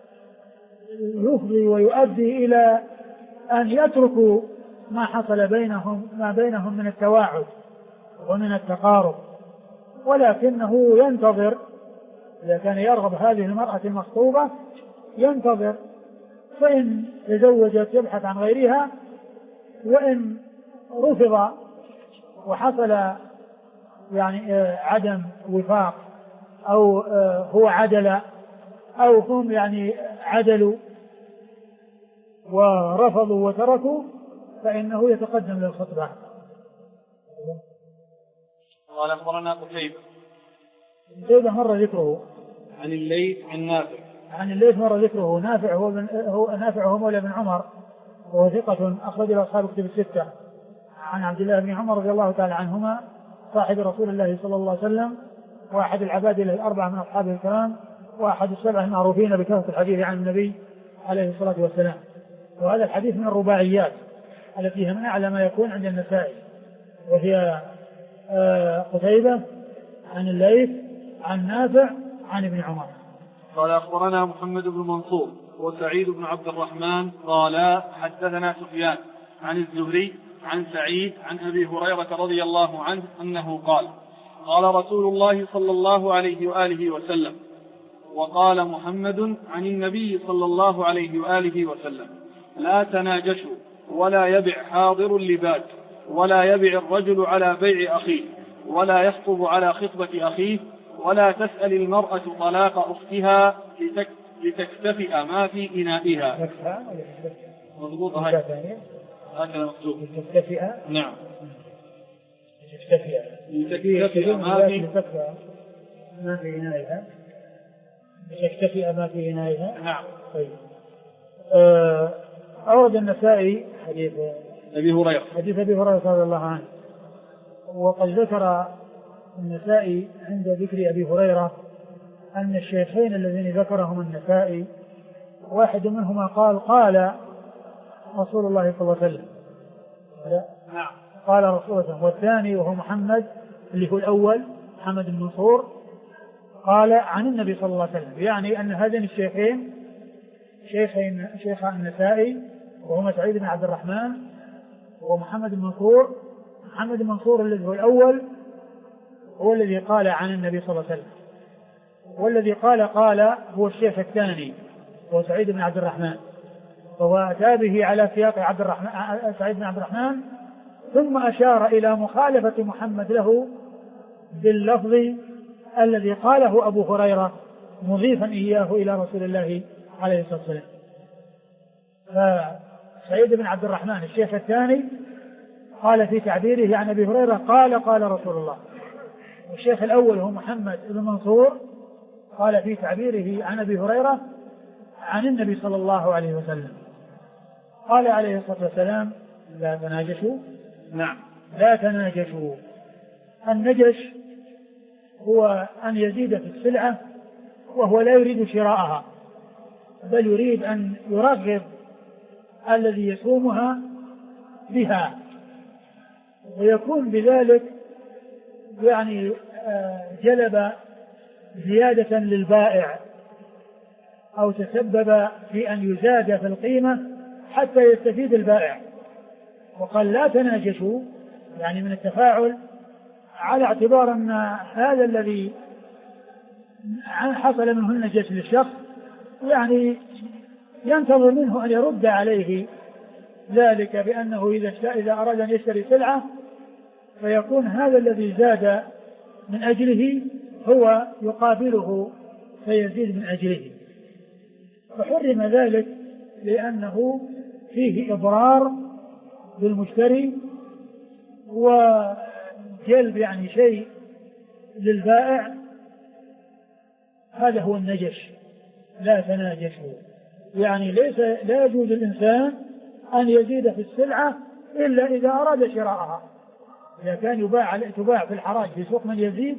يفضي ويؤدي إلى أن يتركوا ما حصل بينهم من التواعد ومن التقارب، ولكنه ينتظر إذا كان يرغب هذه المرأة المخطوبة ينتظر، فإن تزوجت يبحث عن غيرها، وإن رفض وحصل يعني عدم وفاق أو هو عدل أو هم يعني عدلوا ورفضوا وتركوا فإنه يتقدم للخطبة. قال أخبرنا قتيبة مر ذكره عن الليث عن الليث مر ذكره. نافع هو مولى بن عمر وهو ثقة أخرج له أصحاب كتب الستة، عن عبد الله بن عمر رضي الله تعالى عنهما صاحب رسول الله صلى الله عليه وسلم وأحد العباد الأربعة من أصحابه الكرام وأحد السبعة المعروفين بكثرة الحديث عن النبي عليه الصلاة والسلام. وهذا الحديث من الرباعيات التي هي من أعلى ما يكون عند النسائي، وهي قتيبة عن الليث عن نافع عن ابن عمر. قال أخبرنا محمد بن منصور وسعيد بن عبد الرحمن قال حدثنا سفيان عن الزهري عن سعيد عن أبي هريرة رضي الله عنه أنه قال قال رسول الله صلى الله عليه وآله وسلم وقال محمد عن النبي صلى الله عليه وآله وسلم لا تناجشوا ولا يبع حاضر لباد ولا يبع الرجل على بيع أخيه ولا يخطب على خطبة أخيه ولا تسأل المرأة طلاق أختها لتكتفئ ما في إنائها. مضبوط هكذا مكتوب. نعم. لتكتفئ ما في إنائها. لتكتفئ ما في إنائها. نعم. طيب. أورد النسائي حديث أبي هريرة رضي الله عنه، وقد ذكر النسائي عند ذكر أبي هريرة أن الشيخين الذين ذكرهم النسائي واحد منهما قال رسول الله صلى الله عليه وسلم، قال رسول الله، والثاني وهو محمد اللي هو الأول محمد بن منصور قال عن النبي صلى الله عليه وسلم، يعني أن هذين الشيخين شيخ النسائي وهما سعيد بن عبد الرحمن ومحمد بن منصور. محمد بن منصور الذي هو الأول هو الذي قال عن النبي صلى الله عليه وسلم، والذي قال هو الشيخ الثاني هو سعيد بن عبد الرحمن، فهو أتى به على سياق سعيد بن عبد الرحمن، ثم أشار إلى مخالفة محمد له باللفظ الذي قاله أبو هريرة مضيفا إياه إلى رسول الله عليه الصلاة والسلام. فسعيد بن عبد الرحمن الشيخ الثاني قال في تعبيره عن أبي هريرة قال رسول الله، والشيخ الأول هو محمد بن منصور قال في تعبيره عن أبي هريرة عن النبي صلى الله عليه وسلم. قال عليه الصلاة والسلام لا تناجشوا. نعم. لا تناجشوا. النجش هو أن يزيد في السلعة وهو لا يريد شراءها، بل يريد أن يرغب الذي يصومها بها، ويكون بذلك يعني جلب زيادة للبائع أو تسبب في أن يزاد في القيمة حتى يستفيد البائع. وقال لا تناجشوا يعني من التفاعل على اعتبار أن هذا الذي حصل منه النجش للشخص يعني ينتظر منه أن يرد عليه ذلك بأنه إذا أراد أن يشتري سلعة فيكون هذا الذي زاد من أجله هو يقابله فيزيد من أجله، فحرم ذلك لأنه فيه إضرار بالمشتري وجلب يعني شيء للبائع هذا هو النجش، لا تناجشوا، يعني لا يجوز الإنسان أن يزيد في السلعة إلا إذا أراد شراءها. إذا كان تباع في الحراج في سوق من يزيد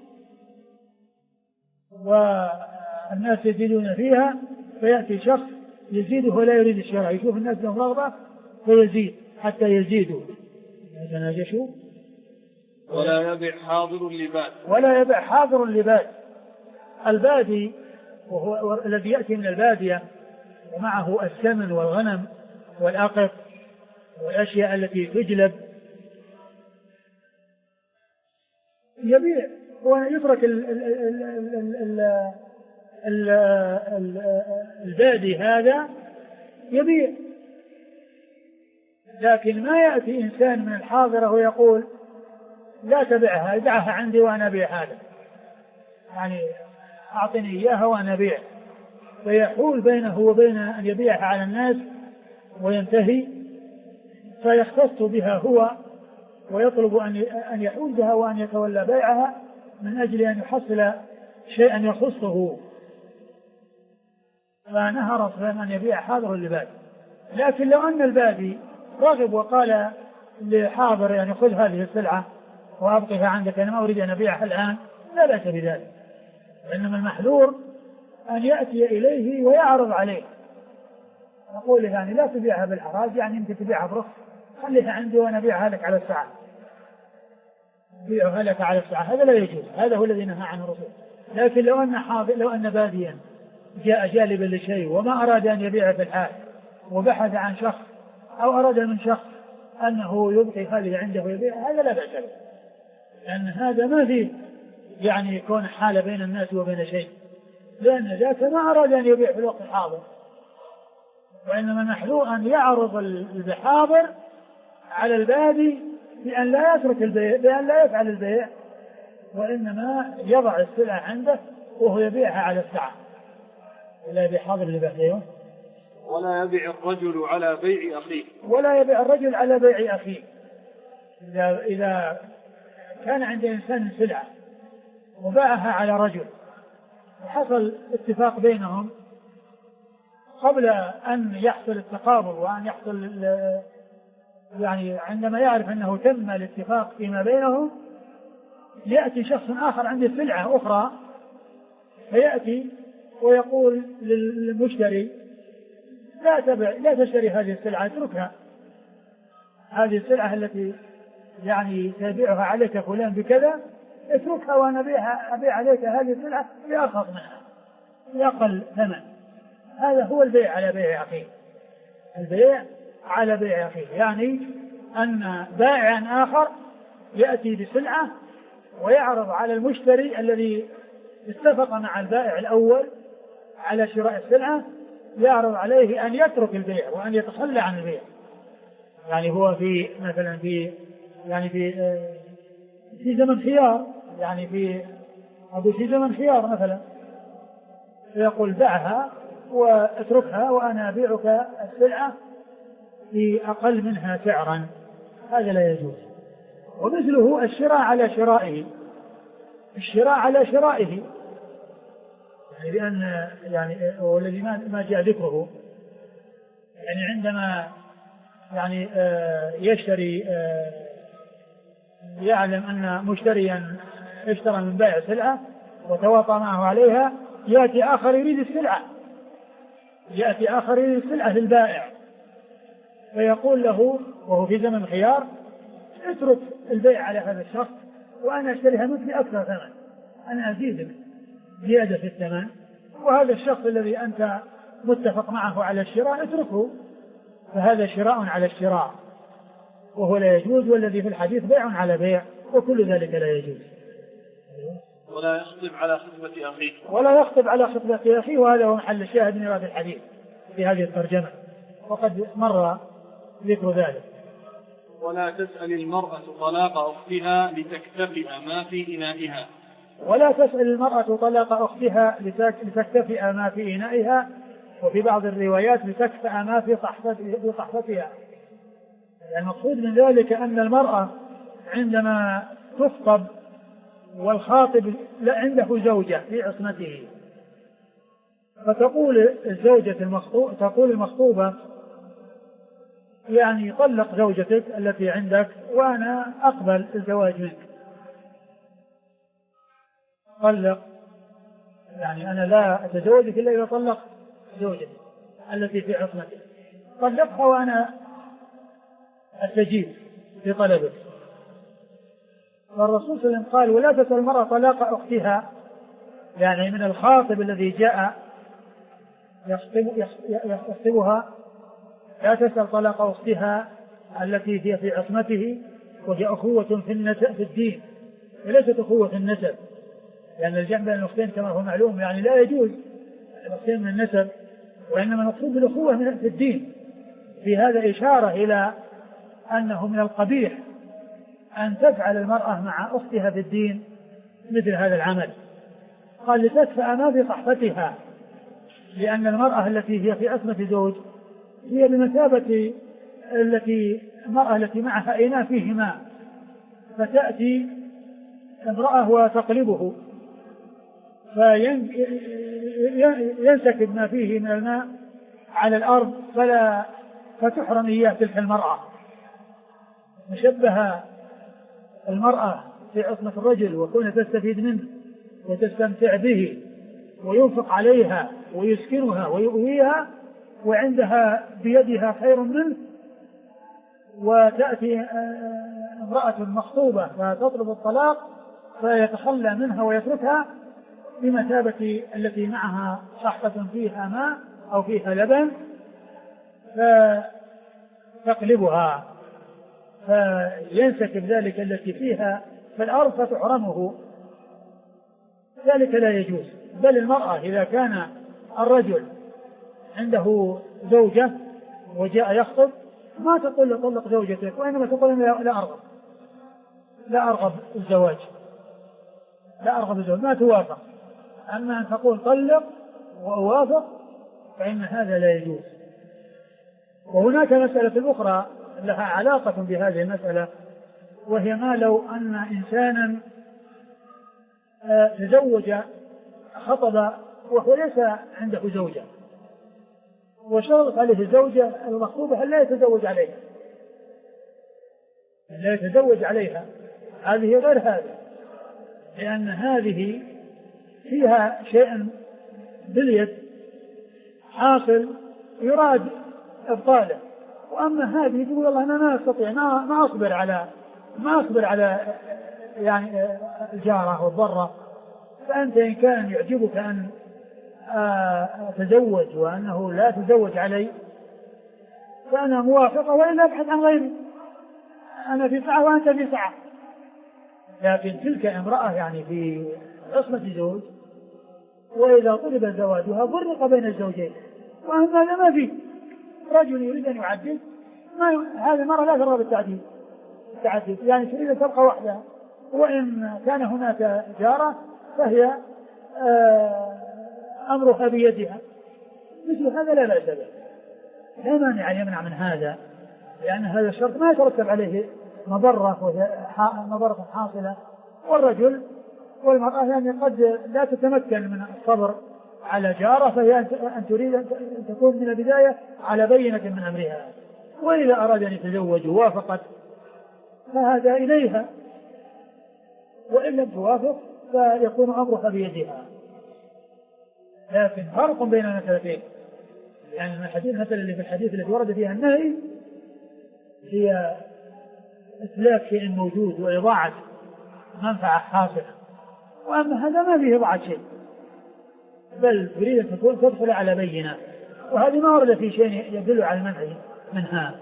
والناس يزيدون فيها، فيأتي شخص يزيده ولا يريد الشراء، يشوف الناس لهم رغبة فيزيد حتى يزيدوا. يتناجشوا. ولا يبيع حاضر لباد. ولا يبيع حاضر لباد. البادي وهو الذي يأتي من البادية ومعه السمن والغنم والأقط والأشياء التي تجلب، يبيع ويترك البادي هذا يبيع. لكن ما يأتي إنسان من الحاضرة ويقول لا تبعها، ادعها عندي وأنا أبيع هذا، يعني أعطني إياها وأنا أبيع، فيحول بينه وبين أن يبيعها على الناس وينتهي، فيختص بها هو ويطلب أن يحول بها وأن يتولى بيعها من أجل أن يحصل شيئا يخصه، فنهى رسولا أن يبيع حاضر لبادي. لكن لو أن البادي رغب وقال لحاضر يعني خذ هذه السلعة وأبقيها عندك، أنا ما أريد أن أبيعها الآن، لا بأس بذلك، وإنما المحذور أن يأتي إليه ويعرض عليه، نقول يعني لا تبيعها بالحراج، يعني يمكن تبيعها برخص، خليها عندي وأنا أبيعها لك على الساعة، أبيعها لك على الساعة، هذا لا يجوز، هذا هو الذي نهى عنه الرسول. لكن لو أن باديا جاء جالبا لشيء وما أراد أن يبيع في الحال وبحث عن شخص أو أراد من شخص أنه يبقي هذه عنده ويبيع، هذا لا بأس به، لأن هذا ما فيه يعني يكون حالة بين الناس وبين شيء، لأن ذاك ما أراد أن يبيع في الوقت الحاضر، وإنما المحذور أن يعرض الحاضر على البادي بأن لا يترك البيع، بأن لا يفعل البيع، وإنما يضع السلعة عنده وهو يبيعها على الساعة. لا يبيع حاضر لباديه. ولا يبيع الرجل على بيع أخيه. ولا يبيع الرجل على بيع أخيه. إذا كان عند إنسان سلعة وباعها على رجل وحصل اتفاق بينهم قبل أن يحصل التقابض وأن يحصل يعني عندما يعرف أنه تم الاتفاق فيما بينهم، يأتي شخص آخر عنده سلعة أخرى فيأتي ويقول للمشتري لا تشتري هذه السلعة، اتركها، هذه السلعة التي يعني تبيعها عليك فلان بكذا اتركها وأنا أبيع عليك هذه السلعة بأرخص منها بأقل ثمن. هذا هو البيع على بيع أخيه. البيع على بيع أخيه يعني أن بائعا آخر يأتي بسلعة ويعرض على المشتري الذي اتفق مع البائع الأول على شراء السلعة، يعرض عليه أن يترك البيع وأن يتخلى عن البيع. يعني هو في مثلا في زمن خيار، يعني في زمن خيار مثلا، فيقول دعها واتركها وأنا أبيعك السلعة بأقل منها سعرا، هذا لا يجوز. ومثله الشراء على شرائه، الشراء على شرائه يعني لأن يعني والذي ما جاء ذكره، يعني عندما يعني يشتري يعلم أن مشتريا اشترى من بائع سلعة وتواطى معه عليها، يأتي آخر يريد السلعة للبائع، فيقول له وهو في زمن خيار اترك البيع على هذا الشخص وأنا أشتريها منك بأكثر ثمن، أنا أزيدك زيادة في الثمن، وهذا الشخص الذي أنت متفق معه على الشراء اتركه، فهذا شراء على الشراء وهو لا يجوز، والذي في الحديث بيع على بيع، وكل ذلك لا يجوز. ولا يخطب على خطبة أخيه. ولا يخطب على خطبة أخيه، وهذا هو محل الشاهد من هذا الحديث في هذه الترجمة، وقد مر ذكر ذلك. ولا تسأل المرأة طلاق أختها لتكتفئ ما في إنائها. ولا تسأل المرأة طلاق أختها لتكتفئ ما في إنائها، وفي بعض الروايات لتكفأ ما في صحفتها. المقصود من ذلك أن المرأة عندما تخطب والخاطب عنده زوجة في عصمته، فتقول تقول المخطوبة يعني طلق زوجتك التي عندك وأنا أقبل الزواج منك، طلق يعني أنا لا أتزوجك إلا إذا طلق زوجتي التي في عصمتك، طلقها وأنا أستجيب لطلبك. والرسول صلى الله عليه وسلم قال ولا تسأل المرأة طلاق أختها، يعني من الخاطب الذي جاء يخطبها لا تسأل طلاق أختها التي هي في عصمته، وهي أخوة في الدين وليست أخوة في النسب، لأن الجمع بين الأختين كما هو معلوم يعني لا يجوز الأختين من النسب، وإنما المقصود بالأخوة في الدين. في هذا إشارة إلى أنه من القبيح أن تفعل المرأة مع أختها في الدين مثل هذا العمل. قال لتدفع ما في صحفتها، لأن المرأة التي هي في عصمة زوج هي بمثابة المرأة التي معها إناء فيه ماء، فتأتي امرأة وتقلبه فينسكب ما فيه من الماء على الأرض فتحرم إياه تلك المرأة. مشبه المرأة في عصمة الرجل وكون تستفيد منه وتستمتع به وينفق عليها ويسكنها ويؤويها وعندها بيدها خير منه، وتأتي امرأة مخطوبة فتطلب الطلاق فيتخلى منها ويتركها بمثابة التي معها صحفة فيها ماء أو فيها لبن فتقلبها فينسكب ذلك التي فيها في الأرض فتحرمه، ذلك لا يجوز. بل المرأة إذا كان الرجل عنده زوجة وجاء يخطب ما تقول له طلق زوجتك، وإنما تقول لا أرغب الزواج ما توافق. أما أن تقول طلق وأوافق فإن هذا لا يجوز. وهناك مسألة أخرى لها علاقة بهذه المسألة، وهي ما لو أن إنسانا تزوج خطب وهو ليس عنده زوجة وشرط عليه الزوجة المخطوبة لا يتزوج عليها، هذه غير هذا، لأن هذه فيها شيء باليد حاصل يراد إبطاله، وأما هذه تقول والله أنا ما أستطيع ما أصبر على يعني الجارة والضرة، فأنت إن كان يعجبك أن أتزوج وأنه لا تزوج علي فأنا موافقة، وإلا أبحث عن غيري، أنا في سعة وأنت في سعة. لكن تلك امرأة يعني في عصمة زوج، وإذا طلب زواجها فرق بين الزوجين، وهذا ما فيه. رجل يريد أن يعدل هذه المرأة لا ترغب بالتعديل يعني تريد أن تبقى وحدها، وإن كان هناك جارة فهي أمرها بيدها، مثل هذا لا بأس به، لا مانع يمنع من هذا، لأن هذا الشرط ما يترتب عليه مضرة حاصلة. والرجل والمرأة يعني قد لا تتمكن من الصبر على جارة، فهي أن تريد أن تكون من البداية على بينة من أمرها، وإذا أراد أن يتزوج ووافقت فهذا إليها، وإن لم توافق فيكون أمرها بيدها. لكن فرق بين المسألتين، يعني المثل اللي في الحديث الذي ورد فيها النهي هي إتلاف شيء موجود وإضاعة منفعة حاصلة، وأما هذا ما فيه إضاعة شيء، بل تريد أن تدخل على بينة، وهذه ما ورد في شيء يدل على المنع منها.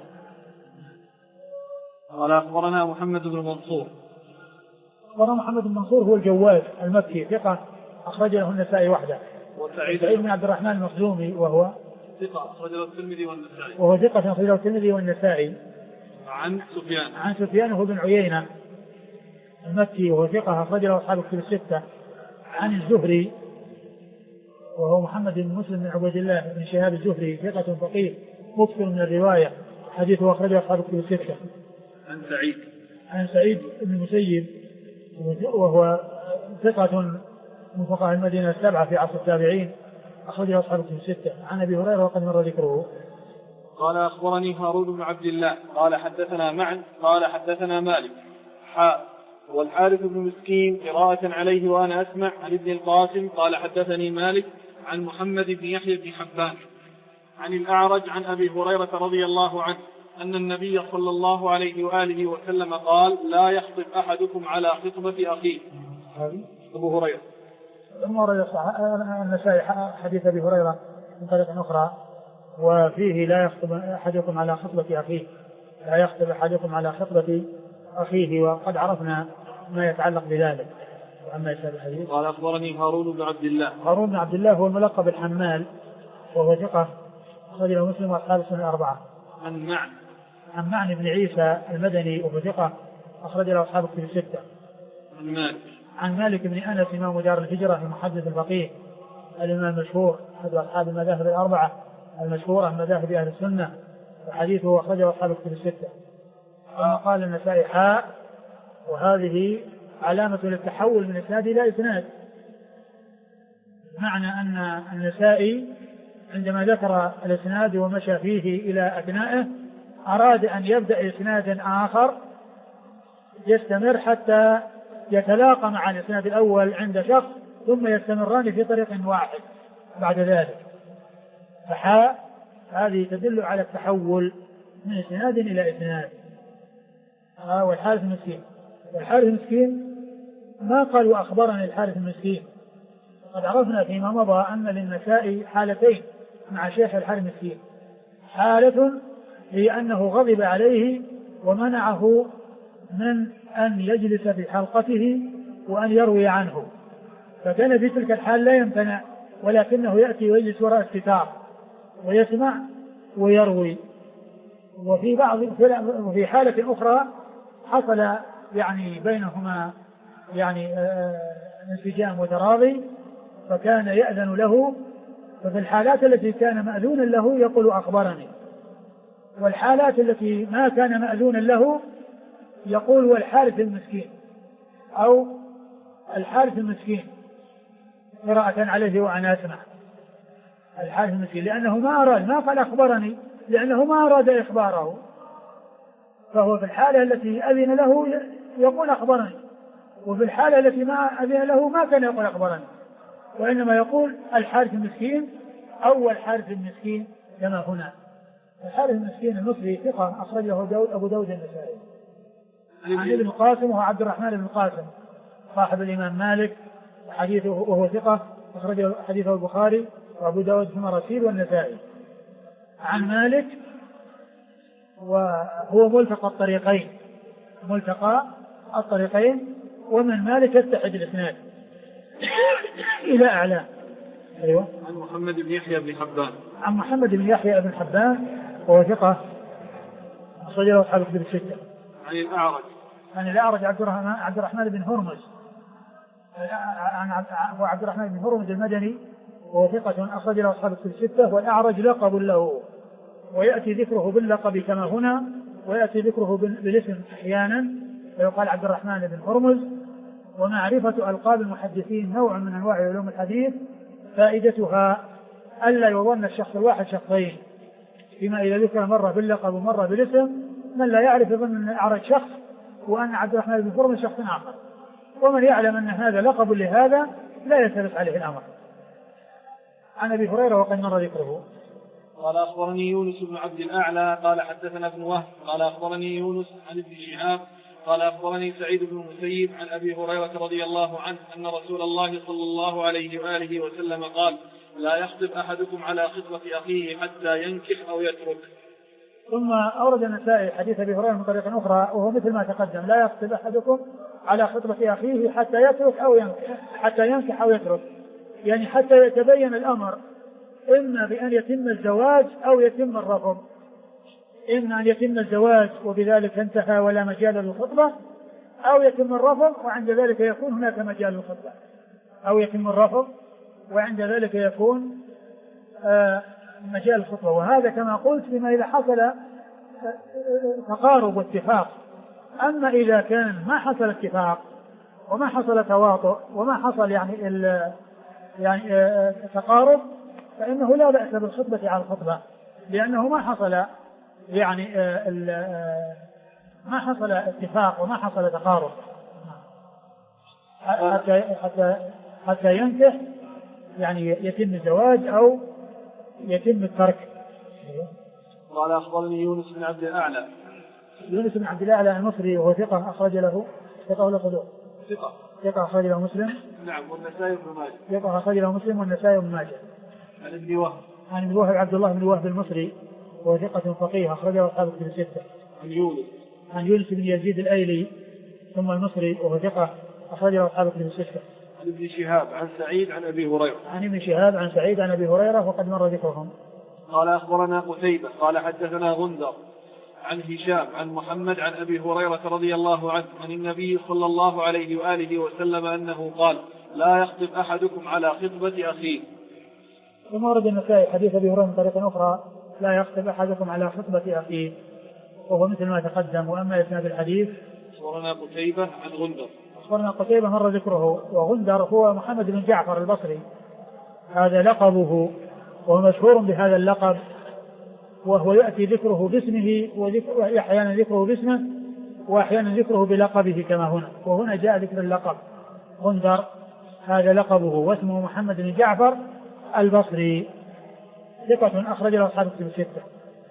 قال أخبرنا محمد بن منصور. أخبرنا محمد بن منصور هو الجواد المكي ثقة أخرج له النسائي وحده. وسعيد بن عبد الرحمن المخزومي وهو ثقة أخرج له الترمذي والنسائي. وهو ثقة أخرج له الترمذي والنسائي. عن سفيان هو بن عيينة المكي وهو ثقة أخرج له أصحاب الكتب الستة. عن الزهري وهو محمد بن مسلم بن عبد الله بن شهاب الزهري ثقة فقيه مكثر من الرواية، حديثه أخرجه أصحاب الكتب الستة. عن سعيد بن المسيب وهو ثقة من فقهاء المدينة السبعة في عصر التابعين، أخرجه أصحاب الكتب الستة. عن أبي هريرة وقد مر ذكره. قال أخبرني هارون بن عبد الله قال حدثنا معا قال حدثنا مالك والحارث بن مسكين قراءة عليه وأنا أسمع عن ابن القاسم قال حدثني مالك عن محمد بن يحيى بن حبان عن الأعرج عن أبي هريرة رضي الله عنه أن النبي صلى الله عليه وآله وسلم قال لا يخطب أحدكم على خطبة أخيه. أبو هريرة. النسائي حديث أبي هريرة من طريق أخرى وفيه لا يخطب أحدكم على خطبة أخيه، لا يخطب أحدكم على خطبة أخيه، وقد عرفنا ما يتعلق بذلك. وأما يسأل الحديث قال أخبرني هارون بن عبد الله. هارون بن عبد الله هو الملقب الحمال وهو ثقة أخرج له مسلم وأصحاب السنن الأربعة. عن معن بن عيسى المدني وهو ثقة أخرج له أصحاب الكتب الستة. عن مالك بن أنس إمام دار الهجرة المحدث الفقيه الإمام المشهور أحد أصحاب المذاهب الأربعة المشهورة من مذاهب أهل السنة، وحديثه أخرجه أصحاب الكتب الستة. ثم قال النسائي وهذه علامة للتحول من إسناد إلى إسناد، معنى أن النسائي عندما ذكر الإسناد ومشى فيه إلى أثنائه أراد أن يبدأ إسناد آخر يستمر حتى يتلاقى مع الإسناد الأول عند شخص ثم يستمران في طريق واحد بعد ذلك. هذه تدل على التحول من إسناد إلى إسناد. والحارث المسكين ما قالوا أخبرني الحارث المسكين. قد عرفنا فيما مضى أن للنسائي حالتين مع شيخ الحارث المسكين. حالة هي أنه غضب عليه ومنعه من أن يجلس في حلقته وأن يروي عنه، فكان في تلك الحال لا يمتنع ولكنه يأتي ويجلس وراء الستار ويسمع ويروي. وفي حالة أخرى حصل يعني بينهما يعني انسجام وتراضي فكان يأذن له، ففي الحالات التي كان مأذونا له يقول أخبرني، والحالات التي ما كان مأذونا له يقول والحارث المسكين أو الحارث المسكين قراءة عليه وأنا أسمع. الحارث المسكين لأنه ما قال أخبرني، لأنه ما أراد إخباره، فهو في الحالة التي أذن له يقول أخبرني، وفي الحالة التي ما أذن له ما كان يقول أخبرني، وإنما يقول الحارث المسكين أو الحارث المسكين كما هنا. الحارث المسكين المصري ثقة أخرجه أبو داود النسائي. عن ابن القاسم وهو عبد الرحمن بن القاسم صاحب الإمام مالك وحديثه وهو ثقة أخرجه حديثه البخاري وأبو داود ثم رسيل والنسائي. عن مالك وهو ملتقى الطريقين ومن مالك يتحد الإسناد إلى أعلى. أيوة. عن محمد بن يحيى بن حبان وهو ثقة أخرجه أصحاب الكتب الستة. عن الأعرج عبد الرحمن بن هرمز وعبد الرحمن بن هرمز المدني وهو ثقة أخرج له أصحاب الكتب الستة. والأعرج لقب له ويأتي ذكره باللقب كما هنا ويأتي ذكره بالاسم أحيانا ويقال عبد الرحمن بن هرمز. ومعرفة ألقاب المحدثين نوع من أنواع علوم الحديث فائدتها ألا يظن الشخص الواحد شخصين، فيما إذا ذكر مرة باللقب ومرة بالاسم من لا يعرف يظن أن الأعرج شخص وأن عبد الرحمن بن هرمز شخص آخر، ومن يعلم أن هذا لقب لهذا لا يختلف عليه الأمر. عن أبي هريرة وقد مر ذكره. قال أخبرني يونس بن عبد الأعلى قال حدثنا ابن وهب قال أخبرني يونس عن ابن شهاب قال أخبرني سعيد بن المسيب عن أبي هريرة رضي الله عنه أن رسول الله صلى الله عليه وآله وسلم قال لا يخطب أحدكم على خطبة أخيه حتى ينكح أو يترك. ثم أورد النسائي حديث أبي هريرة من طريق أخرى وهو مثل ما تقدم لا يخطب أحدكم على خطبة أخيه حتى ينكح أو يترك، يعني حتى يتبين الأمر إما بأن يتم الزواج أو يتم الرفض، إما أن يتم الزواج وبذلك انتهى ولا مجال للخطبة، أو يتم الرفض وعند ذلك يكون هناك مجال للخطبة، أو يتم الرفض وعند ذلك يكون مجال الخطبة. وهذا كما قلت فيما إذا حصل تقارب واتفاق. أما إذا كان ما حصل اتفاق وما حصل تواطؤ وما حصل يعني تقارب، فإنه لا بأس بالخطبة على الخطبة، لأنه ما حصل يعني ما حصل اتفاق وما حصل تقارب حتى ينكح، يعني يتم الزواج أو يتم الترك. قال أخبرني يونس بن عبد الأعلى. يونس بن عبد الأعلى المصري وهو ثقة أخرج له ثقة أخرج له مسلم. نعم. والنسائي بن ماجه. ثقة أخرج له مسلم والنسائي بن ماجه. عن ابن وهب. عن ابن وهب عبد الله بن وهب المصري وهو ثقة فقيه أخرجه أصحاب الكتب الستة. عن يونس بن يزيد الأيلي ثم المصري وهو ثقة أخرجه أصحاب الكتب الستة. عن ابن شهاب عن سعيد عن أبي هريرة. عن ابن شهاب عن سعيد عن أبي هريرة وقد مر ذكرهم. قال أخبرنا قتيبة قال حدثنا غندر عن هشام عن محمد عن أبي هريرة رضي الله عنه عن النبي صلى الله عليه وآله وسلم أنه قال: لا يخطب أحدكم على خطبة أخيه. ثم ورد النسائي حديث أبي هريرة من طريقة أخرى: لا يخطب أحدكم على خطبة أخيه، وهو مثل ما تقدم. وأما إسناد الحديث أخبرنا قتيبة عن غندر. أخبرنا قتيبة مر ذكره. وغندر هو محمد بن جعفر البصري، هذا لقبه وهو مشهور بهذا اللقب، وهو يأتي ذكره باسمه وأحيانا ذكره باسمه وأحيانا ذكره بلقبه كما هنا، وهنا جاء ذكر اللقب غندر، هذا لقبه واسمه محمد بن جعفر البصري، ثقة أخرج له أصحاب الكتب الستة.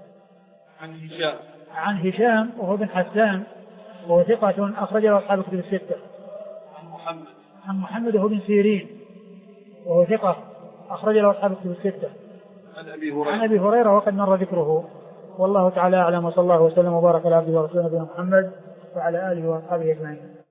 عن هشام وهو بن حسان وهو ثقة أخرج له أصحاب الكتب الستة. عن محمد وهو بن سيرين وهو ثقة أخرج له أصحاب الكتب الستة. عن أبي هريرة وقد مر ذكره. والله تعالى أعلم، وصلى الله وسلم وبارك على عبده ورسوله نبينا محمد وعلى آله وأصحابه أجمعين.